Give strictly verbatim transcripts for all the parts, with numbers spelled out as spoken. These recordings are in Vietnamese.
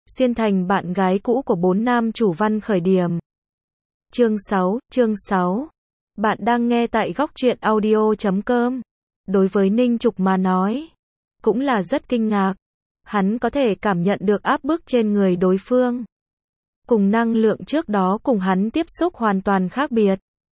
xuyên thành bạn gái cũ của bốn nam chủ văn khởi điểm. Chương sáu, chương sáu. Bạn đang nghe tại góc truyện audio chấm com. Đối với Ninh Trục mà nói, cũng là rất kinh ngạc. Hắn có thể cảm nhận được áp bức trên người đối phương. Cùng năng lượng trước đó cùng hắn tiếp xúc hoàn toàn khác biệt.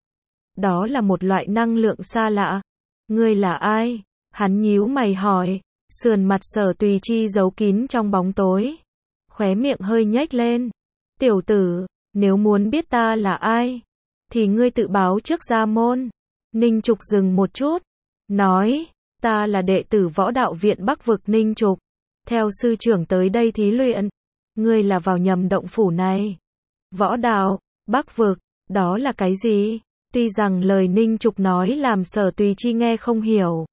Đó là một loại năng lượng xa lạ. Ngươi là ai? Hắn nhíu mày hỏi, sườn mặt Sở Tùy Chi giấu kín trong bóng tối. Khóe miệng hơi nhếch lên. Tiểu tử, nếu muốn biết ta là ai, thì ngươi tự báo trước ra môn. Ninh Trục dừng một chút, nói, ta là đệ tử Võ Đạo Viện Bắc Vực Ninh Trục, theo sư trưởng tới đây thí luyện. Ngươi là vào nhầm động phủ này. Võ Đạo, Bắc Vực, đó là cái gì? Tuy rằng lời Ninh Trục nói làm Sở Tùy Chi nghe không hiểu,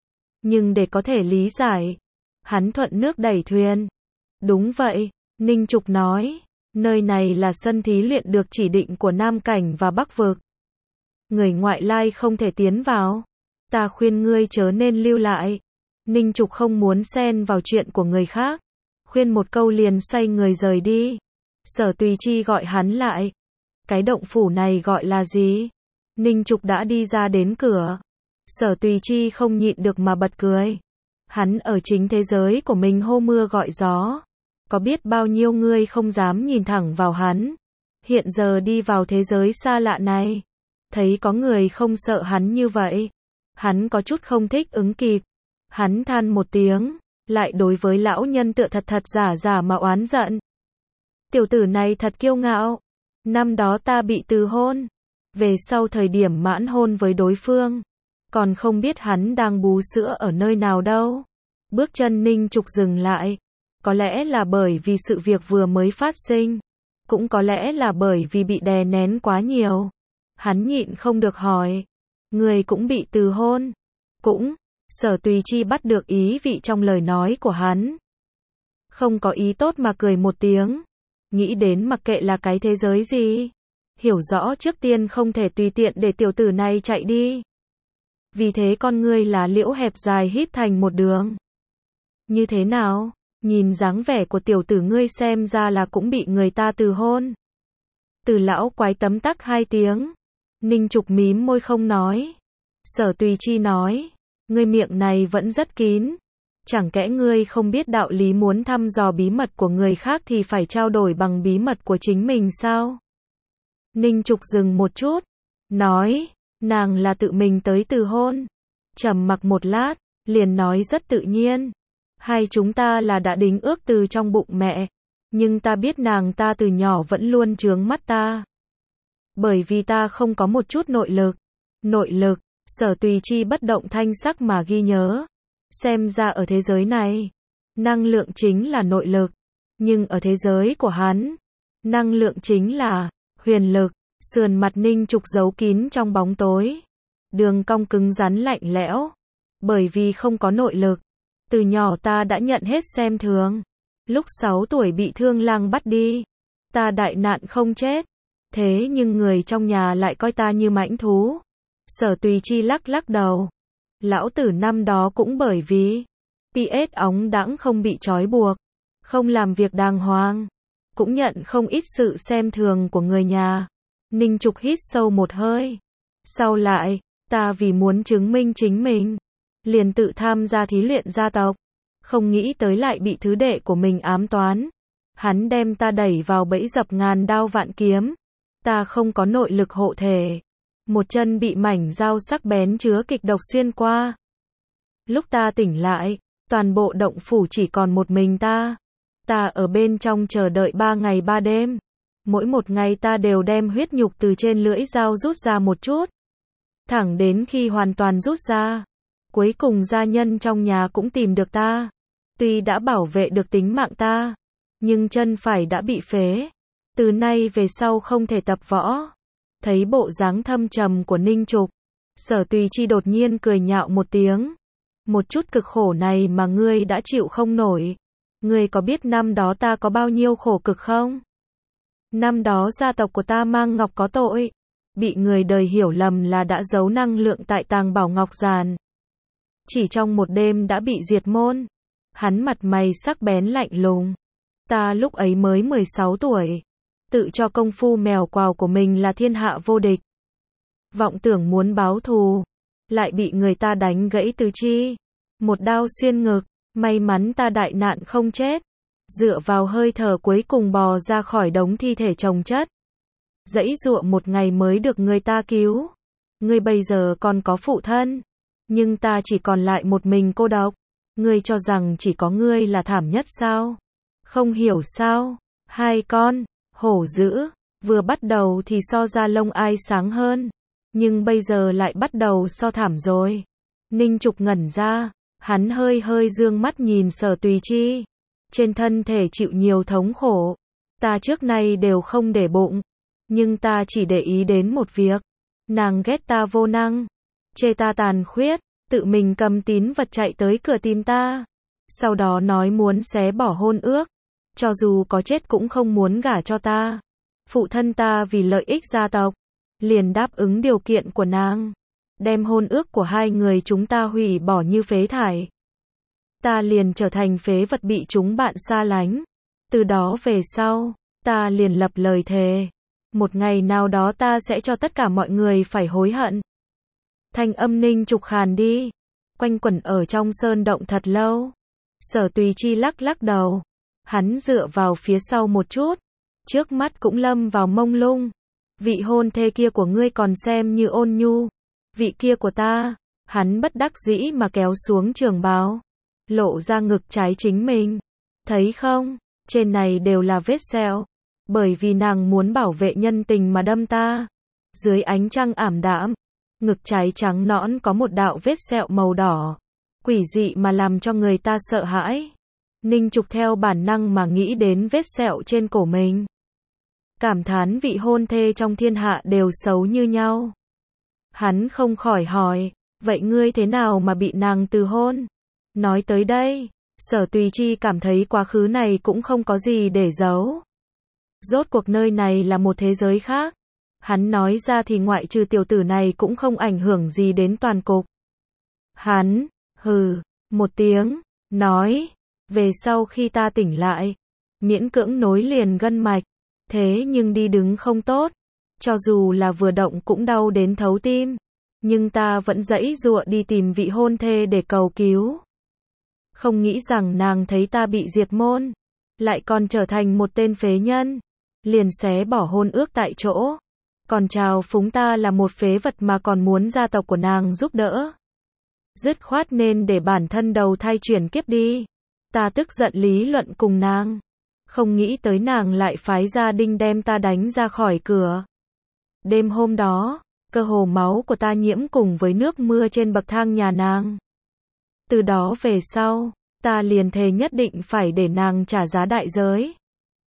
nhưng để có thể lý giải, hắn thuận nước đẩy thuyền. Đúng vậy, Ninh Trục nói, nơi này là sân thí luyện được chỉ định của Nam Cảnh và Bắc Vực. Người ngoại lai không thể tiến vào. Ta khuyên ngươi chớ nên lưu lại. Ninh Trục không muốn xen vào chuyện của người khác. Khuyên một câu liền xoay người rời đi. Sở Tùy Chi gọi hắn lại. Cái động phủ này gọi là gì? Ninh Trục đã đi ra đến cửa. Sở Tùy Chi không nhịn được mà bật cười. Hắn ở chính thế giới của mình hô mưa gọi gió. Có biết bao nhiêu người không dám nhìn thẳng vào hắn. Hiện giờ đi vào thế giới xa lạ này, thấy có người không sợ hắn như vậy, hắn có chút không thích ứng kịp. Hắn than một tiếng, lại đối với lão nhân tựa thật thật giả giả mà oán giận. Tiểu tử này thật kiêu ngạo. Năm đó ta bị từ hôn, về sau thời điểm mãn hôn với đối phương, còn không biết hắn đang bú sữa ở nơi nào đâu. Bước chân Ninh Trục dừng lại. Có lẽ là bởi vì sự việc vừa mới phát sinh, cũng có lẽ là bởi vì bị đè nén quá nhiều. Hắn nhịn không được hỏi, người cũng bị từ hôn? Cũng. Sở Tùy Chi bắt được ý vị trong lời nói của hắn, không có ý tốt mà cười một tiếng, nghĩ đến mặc kệ là cái thế giới gì, hiểu rõ trước tiên không thể tùy tiện để tiểu tử này chạy đi. Vì thế con ngươi là liễu hẹp dài híp thành một đường. Như thế nào? Nhìn dáng vẻ của tiểu tử ngươi xem ra là cũng bị người ta từ hôn. Từ lão quái tấm tắc hai tiếng. Ninh Trục mím môi không nói. Sở Tùy Chi nói, ngươi miệng này vẫn rất kín. Chẳng kẽ ngươi không biết đạo lý muốn thăm dò bí mật của người khác thì phải trao đổi bằng bí mật của chính mình sao? Ninh Trục dừng một chút, nói, nàng là tự mình tới từ hôn. Trầm mặc một lát, liền nói rất tự nhiên. Hai chúng ta là đã đính ước từ trong bụng mẹ, nhưng ta biết nàng ta từ nhỏ vẫn luôn chướng mắt ta. Bởi vì ta không có một chút nội lực. Nội lực, Sở Tùy Chi bất động thanh sắc mà ghi nhớ. Xem ra ở thế giới này, năng lượng chính là nội lực, nhưng ở thế giới của hắn, năng lượng chính là huyền lực. Sườn mặt Ninh Trục giấu kín trong bóng tối, đường cong cứng rắn lạnh lẽo. Bởi vì không có nội lực, từ nhỏ ta đã nhận hết xem thường. Lúc sáu tuổi bị Thương Lang bắt đi, ta đại nạn không chết. Thế nhưng người trong nhà lại coi ta như mãnh thú. Sở Tùy Chi lắc lắc đầu. Lão tử năm đó cũng bởi vì pê ét óng đãng không bị trói buộc, không làm việc đàng hoàng, cũng nhận không ít sự xem thường của người nhà. Ninh Trục hít sâu một hơi. Sau lại, ta vì muốn chứng minh chính mình, liền tự tham gia thí luyện gia tộc. Không nghĩ tới lại bị thứ đệ của mình ám toán. Hắn đem ta đẩy vào bẫy dập ngàn đao vạn kiếm. Ta không có nội lực hộ thể. Một chân bị mảnh dao sắc bén chứa kịch độc xuyên qua. Lúc ta tỉnh lại, toàn bộ động phủ chỉ còn một mình ta. Ta ở bên trong chờ đợi ba ngày ba đêm. Mỗi một ngày ta đều đem huyết nhục từ trên lưỡi dao rút ra một chút. Thẳng đến khi hoàn toàn rút ra, cuối cùng gia nhân trong nhà cũng tìm được ta. Tuy đã bảo vệ được tính mạng ta, nhưng chân phải đã bị phế. Từ nay về sau không thể tập võ. Thấy bộ dáng thâm trầm của Ninh Trục, Sở Tùy Chi đột nhiên cười nhạo một tiếng. Một chút cực khổ này mà ngươi đã chịu không nổi. Ngươi có biết năm đó ta có bao nhiêu khổ cực không? Năm đó gia tộc của ta mang ngọc có tội, bị người đời hiểu lầm là đã giấu năng lượng tại tàng bảo ngọc giàn. Chỉ trong một đêm đã bị diệt môn. Hắn mặt mày sắc bén lạnh lùng. Ta lúc ấy mới mười sáu tuổi, tự cho công phu mèo quào của mình là thiên hạ vô địch. Vọng tưởng muốn báo thù, lại bị người ta đánh gãy tứ chi, một đao xuyên ngực, may mắn ta đại nạn không chết, dựa vào hơi thở cuối cùng bò ra khỏi đống thi thể chồng chất. Dãy dụa một ngày mới được người ta cứu. Ngươi bây giờ còn có phụ thân, nhưng ta chỉ còn lại một mình cô độc. Ngươi cho rằng chỉ có ngươi là thảm nhất sao? Không hiểu sao? Hai con hổ dữ, vừa bắt đầu thì so ra lông ai sáng hơn, nhưng bây giờ lại bắt đầu so thảm rồi. Ninh Trục ngẩn ra, hắn hơi hơi dương mắt nhìn Sở Tùy Chi. Trên thân thể chịu nhiều thống khổ, ta trước nay đều không để bụng, nhưng ta chỉ để ý đến một việc. Nàng ghét ta vô năng, chê ta tàn khuyết, tự mình cầm tín vật chạy tới cửa tìm ta. Sau đó nói muốn xé bỏ hôn ước, cho dù có chết cũng không muốn gả cho ta. Phụ thân ta vì lợi ích gia tộc, liền đáp ứng điều kiện của nàng, đem hôn ước của hai người chúng ta hủy bỏ như phế thải. Ta liền trở thành phế vật bị chúng bạn xa lánh. Từ đó về sau, ta liền lập lời thề, một ngày nào đó ta sẽ cho tất cả mọi người phải hối hận. Thanh âm Ninh Trục khàn đi, quanh quẩn ở trong sơn động thật lâu. Sở Tùy Chi lắc lắc đầu, hắn dựa vào phía sau một chút, trước mắt cũng lâm vào mông lung. Vị hôn thê kia của ngươi còn xem như ôn nhu, vị kia của ta, hắn bất đắc dĩ mà kéo xuống trường bào, lộ ra ngực trái chính mình. Thấy không, trên này đều là vết sẹo, bởi vì nàng muốn bảo vệ nhân tình mà đâm ta. Dưới ánh trăng ảm đạm, ngực trái trắng nõn có một đạo vết sẹo màu đỏ, quỷ dị mà làm cho người ta sợ hãi. Ninh Trục theo bản năng mà nghĩ đến vết sẹo trên cổ mình, cảm thán vị hôn thê trong thiên hạ đều xấu như nhau. Hắn không khỏi hỏi, vậy ngươi thế nào mà bị nàng từ hôn? Nói tới đây, Sở Tùy Chi cảm thấy quá khứ này cũng không có gì để giấu. Rốt cuộc nơi này là một thế giới khác. Hắn nói ra thì ngoại trừ tiểu tử này cũng không ảnh hưởng gì đến toàn cục. Hắn, hừ, một tiếng, nói, về sau khi ta tỉnh lại, miễn cưỡng nối liền gân mạch, thế nhưng đi đứng không tốt, cho dù là vừa động cũng đau đến thấu tim, nhưng ta vẫn giãy giụa đi tìm vị hôn thê để cầu cứu. Không nghĩ rằng nàng thấy ta bị diệt môn, lại còn trở thành một tên phế nhân, liền xé bỏ hôn ước tại chỗ, còn chào phúng ta là một phế vật mà còn muốn gia tộc của nàng giúp đỡ. Dứt khoát nên để bản thân đầu thai chuyển kiếp đi. Ta tức giận lý luận cùng nàng, không nghĩ tới nàng lại phái gia đình đem ta đánh ra khỏi cửa. Đêm hôm đó, cơ hồ máu của ta nhiễm cùng với nước mưa trên bậc thang nhà nàng. Từ đó về sau, ta liền thề nhất định phải để nàng trả giá đại giới.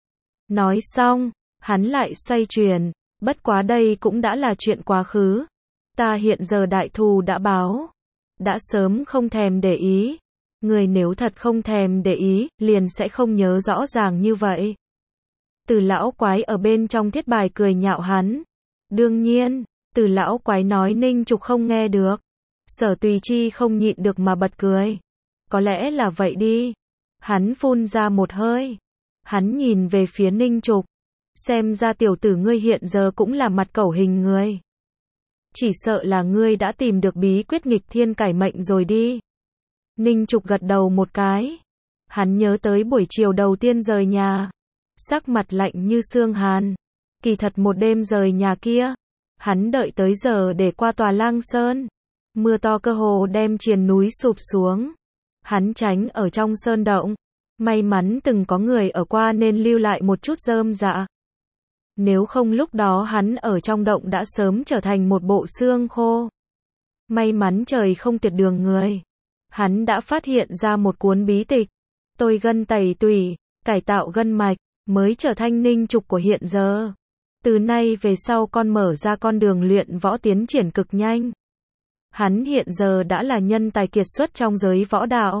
Nói xong, hắn lại xoay chuyển, bất quá đây cũng đã là chuyện quá khứ. Ta hiện giờ đại thù đã báo, đã sớm không thèm để ý. Người nếu thật không thèm để ý, liền sẽ không nhớ rõ ràng như vậy. Từ lão quái ở bên trong thiết bài cười nhạo hắn. Đương nhiên, từ lão quái nói Ninh Trục không nghe được. Sở Tùy Chi không nhịn được mà bật cười. Có lẽ là vậy đi. Hắn phun ra một hơi. Hắn nhìn về phía Ninh Trục. Xem ra tiểu tử ngươi hiện giờ cũng là mặt cẩu hình người. Chỉ sợ là ngươi đã tìm được bí quyết nghịch thiên cải mệnh rồi đi. Ninh Trục gật đầu một cái. Hắn nhớ tới buổi chiều đầu tiên rời nhà. Sắc mặt lạnh như xương hàn. Kỳ thật một đêm rời nhà kia, hắn đợi tới giờ để qua tòa Lang Sơn. Mưa to cơ hồ đem triền núi sụp xuống. Hắn tránh ở trong sơn động. May mắn từng có người ở qua nên lưu lại một chút rơm rạ. Nếu không lúc đó hắn ở trong động đã sớm trở thành một bộ xương khô. May mắn trời không tuyệt đường người. Hắn đã phát hiện ra một cuốn bí tịch. Tôi gân tẩy tủy, cải tạo gân mạch, mới trở thành Ninh Trục của hiện giờ. Từ nay về sau con mở ra con đường luyện võ tiến triển cực nhanh. Hắn hiện giờ đã là nhân tài kiệt xuất trong giới võ đạo.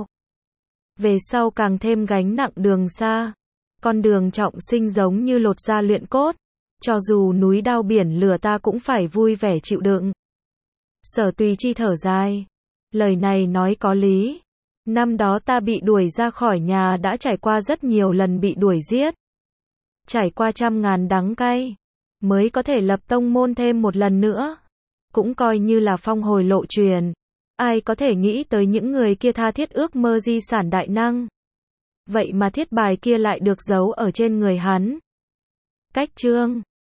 Về sau càng thêm gánh nặng đường xa. Con đường trọng sinh giống như lột da luyện cốt. Cho dù núi đao biển lửa ta cũng phải vui vẻ chịu đựng. Sở Tùy Chi thở dài. Lời này nói có lý. Năm đó ta bị đuổi ra khỏi nhà đã trải qua rất nhiều lần bị đuổi giết. Trải qua trăm ngàn đắng cay. Mới có thể lập tông môn thêm một lần nữa. Cũng coi như là phong hồi lộ truyền. Ai có thể nghĩ tới những người kia tha thiết ước mơ di sản đại năng. Vậy mà thiết bài kia lại được giấu ở trên người hắn. Cách chương